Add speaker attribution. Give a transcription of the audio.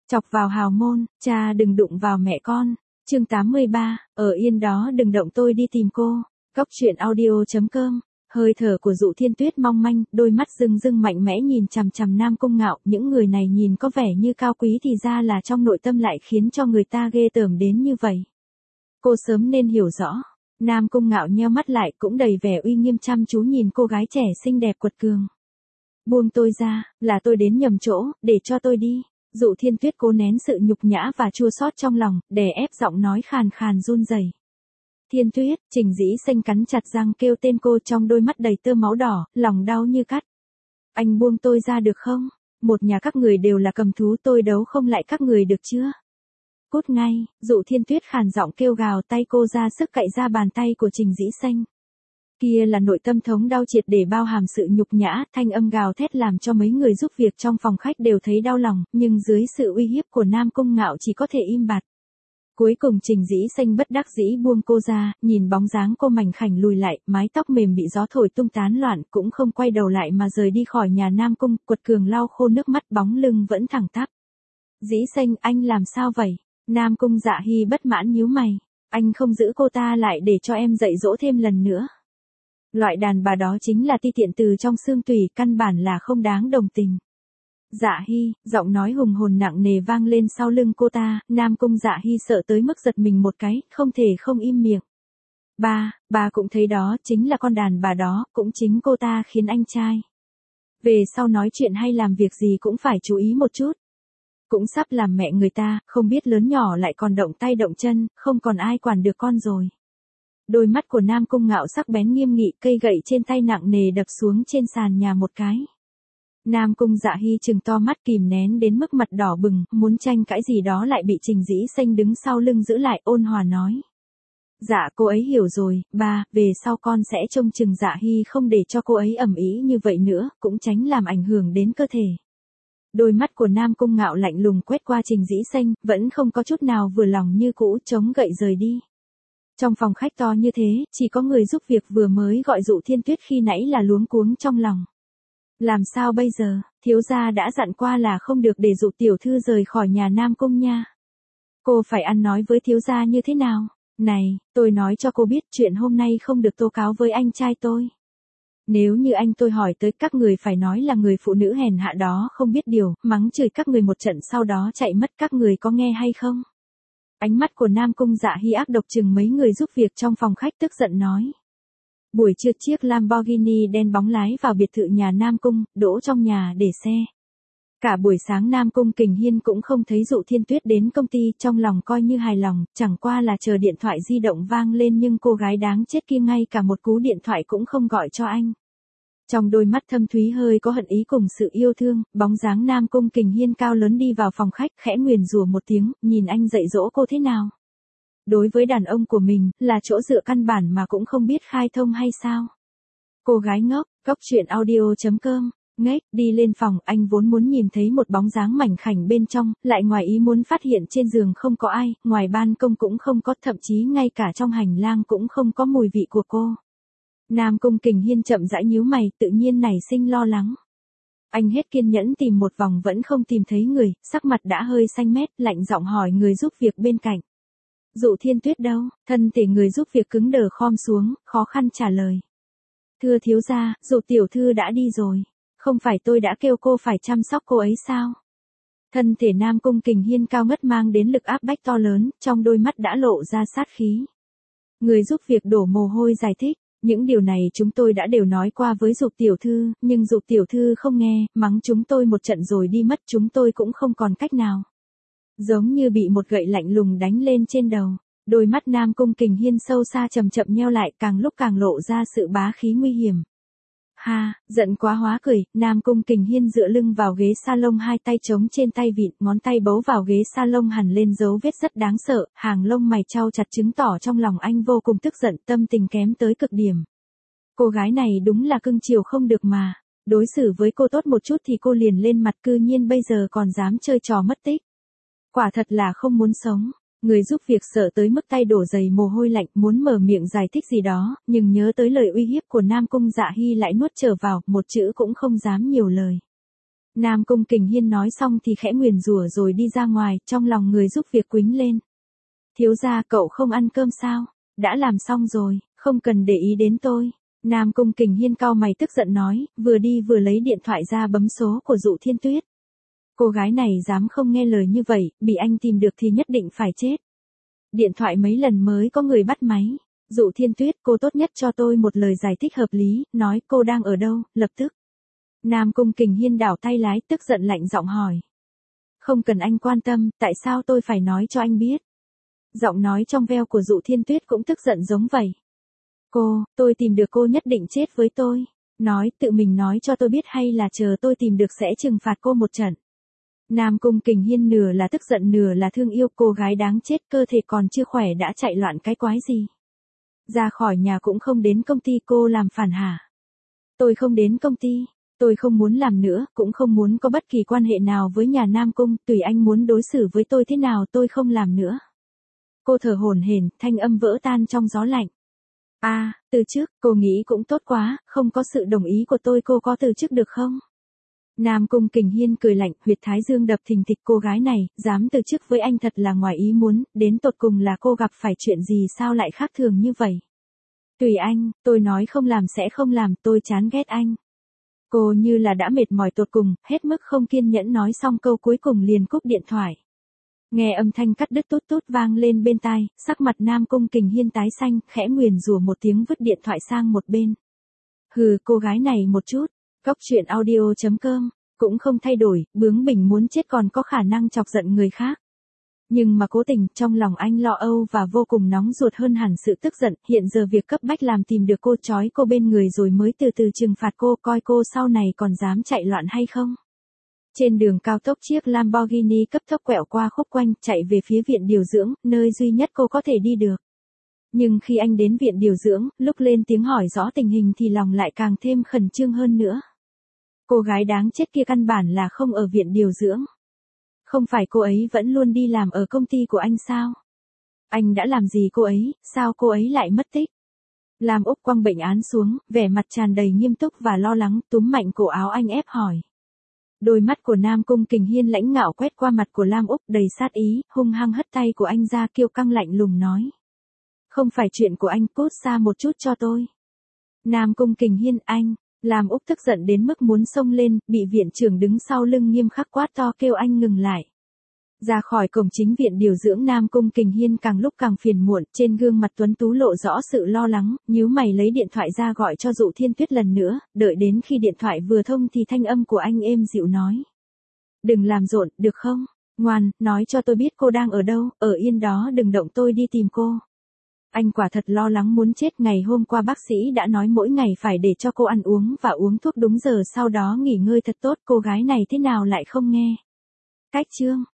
Speaker 1: Chọc vào hào môn, cha đừng đụng vào mẹ con. Chương 83, ở yên đó đừng động tôi đi tìm cô. Góc truyện audio.com. Hơi thở của Dụ Thiên Tuyết mong manh, đôi mắt rưng rưng mạnh mẽ nhìn chằm chằm Nam Cung Ngạo, những người này nhìn có vẻ như cao quý thì ra là trong nội tâm lại khiến cho người ta ghê tởm đến như vậy. Cô sớm nên hiểu rõ. Nam Cung Ngạo nheo mắt lại cũng đầy vẻ uy nghiêm chăm chú nhìn cô gái trẻ xinh đẹp quật cường. Buông tôi ra, là tôi đến nhầm chỗ, để cho tôi đi. Dụ Thiên Tuyết cố nén sự nhục nhã và chua xót trong lòng, đè ép giọng nói khàn khàn run rẩy. Thiên Tuyết, Trình Dĩ Xanh cắn chặt răng kêu tên cô trong đôi mắt đầy tơ máu đỏ, lòng đau như cắt. Anh buông tôi ra được không? Một nhà các người đều là cầm thú, tôi đấu không lại các người được chưa? Cút ngay, Dụ Thiên Tuyết khàn giọng kêu gào, tay cô ra sức cạy ra bàn tay của Trình Dĩ Xanh. Kia là nội tâm thống đau triệt để bao hàm sự nhục nhã, thanh âm gào thét làm cho mấy người giúp việc trong phòng khách đều thấy đau lòng, nhưng dưới sự uy hiếp của Nam Cung Ngạo chỉ có thể im bặt. Cuối cùng Trình Dĩ Xanh bất đắc dĩ buông cô ra, nhìn bóng dáng cô mảnh khảnh lùi lại, mái tóc mềm bị gió thổi tung tán loạn, cũng không quay đầu lại mà rời đi khỏi nhà Nam Cung, quật cường lau khô nước mắt, bóng lưng vẫn thẳng tắp. Dĩ Xanh, anh làm sao vậy? Nam Cung Dạ Hy bất mãn nhíu mày. Anh không giữ cô ta lại để cho em dạy dỗ thêm lần nữa. Loại đàn bà đó chính là ti tiện từ trong xương tủy, căn bản là không đáng đồng tình. Dạ Hy, giọng nói hùng hồn nặng nề vang lên sau lưng cô ta, Nam Cung Dạ Hy sợ tới mức giật mình một cái, không thể không im miệng. Ba cũng thấy đó, chính là con đàn bà đó, cũng chính cô ta khiến anh trai. Về sau nói chuyện hay làm việc gì cũng phải chú ý một chút. Cũng sắp làm mẹ người ta, không biết lớn nhỏ lại còn động tay động chân, không còn ai quản được con rồi. Đôi mắt của Nam Cung Ngạo sắc bén nghiêm nghị, cây gậy trên tay nặng nề đập xuống trên sàn nhà một cái. Nam Cung Dạ Hy trừng to mắt kìm nén đến mức mặt đỏ bừng, muốn tranh cãi gì đó lại bị Trình Dĩ Xanh đứng sau lưng giữ lại, ôn hòa nói. Dạ cô ấy hiểu rồi, ba, về sau con sẽ trông chừng Dạ Hy không để cho cô ấy ầm ĩ như vậy nữa, cũng tránh làm ảnh hưởng đến cơ thể. Đôi mắt của Nam Cung Ngạo lạnh lùng quét qua Trình Dĩ Xanh, vẫn không có chút nào vừa lòng như cũ, chống gậy rời đi. Trong phòng khách to như thế, chỉ có người giúp việc vừa mới gọi Dụ Thiên Tuyết khi nãy là luống cuống trong lòng. Làm sao bây giờ, thiếu gia đã dặn qua là không được để Dụ tiểu thư rời khỏi nhà Nam Cung nha. Cô phải ăn nói với thiếu gia như thế nào? Này, tôi nói cho cô biết chuyện hôm nay không được tố cáo với anh trai tôi. Nếu như anh tôi hỏi tới các người phải nói là người phụ nữ hèn hạ đó không biết điều, mắng chửi các người một trận sau đó chạy mất, các người có nghe hay không? Ánh mắt của Nam Cung Dạ Hy ác độc chừng mấy người giúp việc trong phòng khách tức giận nói. Buổi trưa chiếc Lamborghini đen bóng lái vào biệt thự nhà Nam Cung, đỗ trong nhà để xe. Cả buổi sáng Nam Cung Kình Hiên cũng không thấy Dụ Thiên Tuyết đến công ty, trong lòng coi như hài lòng, chẳng qua là chờ điện thoại di động vang lên nhưng cô gái đáng chết kia ngay cả một cú điện thoại cũng không gọi cho anh. Trong đôi mắt thâm thúy hơi có hận ý cùng sự yêu thương, bóng dáng Nam Cung Kình Hiên cao lớn đi vào phòng khách, khẽ nguyền rủa một tiếng, nhìn anh dạy dỗ cô thế nào. Đối với đàn ông của mình, là chỗ dựa căn bản mà cũng không biết khai thông hay sao. Cô gái ngốc, góc truyện audio.com, ngếch, đi lên phòng, anh vốn muốn nhìn thấy một bóng dáng mảnh khảnh bên trong, lại ngoài ý muốn phát hiện trên giường không có ai, ngoài ban công cũng không có, thậm chí ngay cả trong hành lang cũng không có mùi vị của cô. Nam Cung Kình Hiên chậm rãi nhíu mày, tự nhiên nảy sinh lo lắng. Anh hết kiên nhẫn tìm một vòng vẫn không tìm thấy người, sắc mặt đã hơi xanh mét, lạnh giọng hỏi người giúp việc bên cạnh. Dụ Thiên Tuyết đâu? Thân thể người giúp việc cứng đờ khom xuống, khó khăn trả lời. Thưa thiếu gia, Dụ tiểu thư đã đi rồi. Không phải tôi đã kêu cô phải chăm sóc cô ấy sao? Thân thể Nam Cung Kình Hiên cao ngất mang đến lực áp bách to lớn, trong đôi mắt đã lộ ra sát khí. Người giúp việc đổ mồ hôi giải thích. Những điều này chúng tôi đã đều nói qua với Dục tiểu thư, nhưng Dục tiểu thư không nghe, mắng chúng tôi một trận rồi đi mất, chúng tôi cũng không còn cách nào. Giống như bị một gậy lạnh lùng đánh lên trên đầu, đôi mắt Nam Cung Kình Hiên sâu xa chậm chậm nheo lại, càng lúc càng lộ ra sự bá khí nguy hiểm. Ha, giận quá hóa cười, Nam Cung Kình Hiên dựa lưng vào ghế salon, hai tay chống trên tay vịn, ngón tay bấu vào ghế salon hằn lên dấu vết rất đáng sợ, hàng lông mày chau chặt chứng tỏ trong lòng anh vô cùng tức giận, tâm tình kém tới cực điểm. Cô gái này đúng là cưng chiều không được mà, đối xử với cô tốt một chút thì cô liền lên mặt, cư nhiên bây giờ còn dám chơi trò mất tích. Quả thật là không muốn sống. Người giúp việc sợ tới mức tay đổ dày mồ hôi lạnh, muốn mở miệng giải thích gì đó, nhưng nhớ tới lời uy hiếp của Nam Cung Dạ Hy lại nuốt trở vào, một chữ cũng không dám nhiều lời. Nam Cung Kình Hiên nói xong thì khẽ nguyền rủa rồi đi ra ngoài, trong lòng người giúp việc quýnh lên. Thiếu gia cậu không ăn cơm sao? Đã làm xong rồi, không cần để ý đến tôi. Nam Cung Kình Hiên cau mày tức giận nói, vừa đi vừa lấy điện thoại ra bấm số của Dụ Thiên Tuyết. Cô gái này dám không nghe lời như vậy, bị anh tìm được thì nhất định phải chết. Điện thoại mấy lần mới có người bắt máy. Dụ Thiên Tuyết, cô tốt nhất cho tôi một lời giải thích hợp lý, nói cô đang ở đâu, lập tức. Nam Cung Kình Hiên đảo tay lái, tức giận lạnh giọng hỏi. Không cần anh quan tâm, tại sao tôi phải nói cho anh biết? Giọng nói trong veo của Dụ Thiên Tuyết cũng tức giận giống vậy. Tôi tìm được cô nhất định chết với tôi. Nói, tự mình nói cho tôi biết hay là chờ tôi tìm được sẽ trừng phạt cô một trận. Nam Cung Kình Hiên nửa là tức giận nửa là thương yêu, cô gái đáng chết, cơ thể còn chưa khỏe đã chạy loạn cái quái gì. Ra khỏi nhà cũng không đến công ty, cô làm phản hả? Tôi không đến công ty, tôi không muốn làm nữa, cũng không muốn có bất kỳ quan hệ nào với nhà Nam Cung, tùy anh muốn đối xử với tôi thế nào tôi không làm nữa. Cô thở hổn hển, thanh âm vỡ tan trong gió lạnh. Từ chức, cô nghĩ cũng tốt quá, không có sự đồng ý của tôi cô có từ chức được không? Nam Cung Kình Hiên cười lạnh, huyệt thái dương đập thình thịch, cô gái này, dám từ chức với anh thật là ngoài ý muốn, đến tột cùng là cô gặp phải chuyện gì sao lại khác thường như vậy? Tùy anh, tôi nói không làm sẽ không làm, tôi chán ghét anh. Cô như là đã mệt mỏi tột cùng, hết mức không kiên nhẫn nói xong câu cuối cùng liền cúp điện thoại. Nghe âm thanh cắt đứt tút tút vang lên bên tai, sắc mặt Nam Cung Kình Hiên tái xanh, khẽ nguyền rủa một tiếng vứt điện thoại sang một bên. Hừ, cô gái này một chút. Góc truyện audio.com, cũng không thay đổi, bướng bỉnh muốn chết còn có khả năng chọc giận người khác. Nhưng mà cố tình, trong lòng anh lo âu và vô cùng nóng ruột hơn hẳn sự tức giận, hiện giờ việc cấp bách làm tìm được cô, trói cô bên người rồi mới từ từ trừng phạt cô, coi cô sau này còn dám chạy loạn hay không. Trên đường cao tốc chiếc Lamborghini cấp tốc quẹo qua khúc quanh, chạy về phía viện điều dưỡng, nơi duy nhất cô có thể đi được. Nhưng khi anh đến viện điều dưỡng, lúc lên tiếng hỏi rõ tình hình thì lòng lại càng thêm khẩn trương hơn nữa. Cô gái đáng chết kia căn bản là không ở viện điều dưỡng. Không phải cô ấy vẫn luôn đi làm ở công ty của anh sao? Anh đã làm gì cô ấy, sao cô ấy lại mất tích? Lam Úc quăng bệnh án xuống, vẻ mặt tràn đầy nghiêm túc và lo lắng, túm mạnh cổ áo anh ép hỏi. Đôi mắt của Nam Cung Kình Hiên lãnh ngạo quét qua mặt của Lam Úc đầy sát ý, hung hăng hất tay của anh ra, kiêu căng lạnh lùng nói. Không phải chuyện của anh, cút xa một chút cho tôi. Nam Cung Kình Hiên, anh. Lam Úc tức giận đến mức muốn xông lên, bị viện trưởng đứng sau lưng nghiêm khắc quát to kêu anh ngừng lại. Ra khỏi cổng chính viện điều dưỡng, Nam Cung Kình Hiên càng lúc càng phiền muộn, trên gương mặt tuấn tú lộ rõ sự lo lắng, nhíu mày lấy điện thoại ra gọi cho Dụ Thiên Tuyết lần nữa, đợi đến khi điện thoại vừa thông thì thanh âm của anh êm dịu nói. Đừng làm rộn, được không? Ngoan, nói cho tôi biết cô đang ở đâu, ở yên đó đừng động, tôi đi tìm cô. Anh quả thật lo lắng muốn chết, ngày hôm qua bác sĩ đã nói mỗi ngày phải để cho cô ăn uống và uống thuốc đúng giờ, sau đó nghỉ ngơi thật tốt, cô gái này thế nào lại không nghe. Cách chương